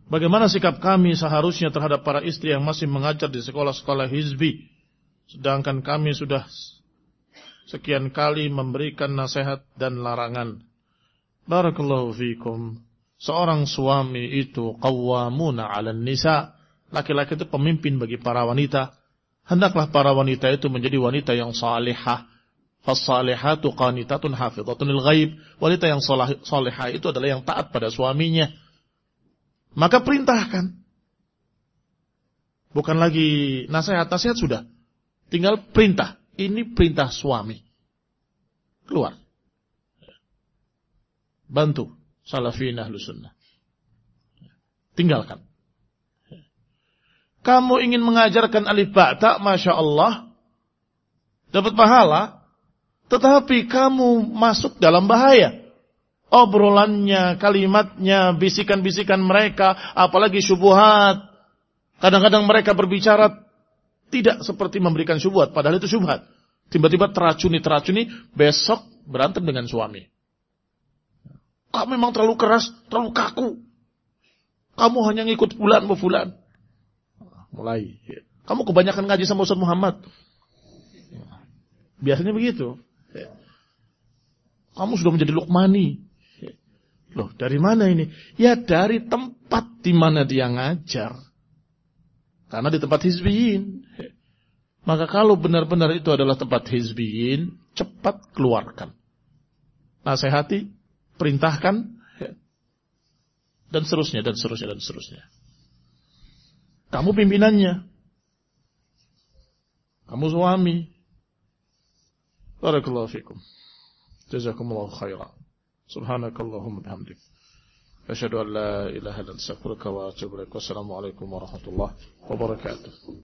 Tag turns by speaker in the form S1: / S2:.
S1: Bagaimana sikap kami seharusnya terhadap para istri yang masih mengajar di sekolah-sekolah hizbi, sedangkan kami sudah sekian kali memberikan nasihat dan larangan. Barakallahu fikum. Seorang suami itu qawwamuna 'alan nisa. Laki-laki itu pemimpin bagi para wanita. Hendaklah para wanita itu menjadi wanita yang salihah. Fas-salihatu qanitatun hafizatun lil ghaib. Wanita yang salihah itu adalah yang taat pada suaminya. Maka perintahkan. Bukan lagi nasihat-nasihat sudah. Tinggal perintah. Ini perintah suami. Keluar. Bantu salafin ahlus sunnah. Tinggalkan. Kamu ingin mengajarkan alif ba ta, Masya Allah, dapat pahala, tetapi kamu masuk dalam bahaya. Obrolannya, kalimatnya, bisikan-bisikan mereka, apalagi syubhat. Kadang-kadang mereka berbicara tidak seperti memberikan syubhat, padahal itu syubhat. Tiba-tiba teracuni, besok berantem dengan suami. Kamu memang terlalu keras, terlalu kaku. Kamu hanya ngikut fulan. Mulai. Kamu kebanyakan ngaji sama Ustaz Muhammad. Biasanya begitu. Kamu sudah menjadi Luqmani. Loh, dari mana ini? Ya dari tempat di mana dia ngajar. Karena di tempat hizbiyin. Maka kalau benar-benar itu adalah tempat hizbiyin, cepat keluarkan. Nasihati, perintahkan, dan seterusnya. Kamu pimpinannya. Kamu suami. Barakallahu fikum. Jazakumullahu khairan. Subhanakallahumma bihamdik. Asyhadu an la ilaha illa anta astaghfiruka wa atubu ilaik. Wassalamu alaikum warahmatullahi wabarakatuh.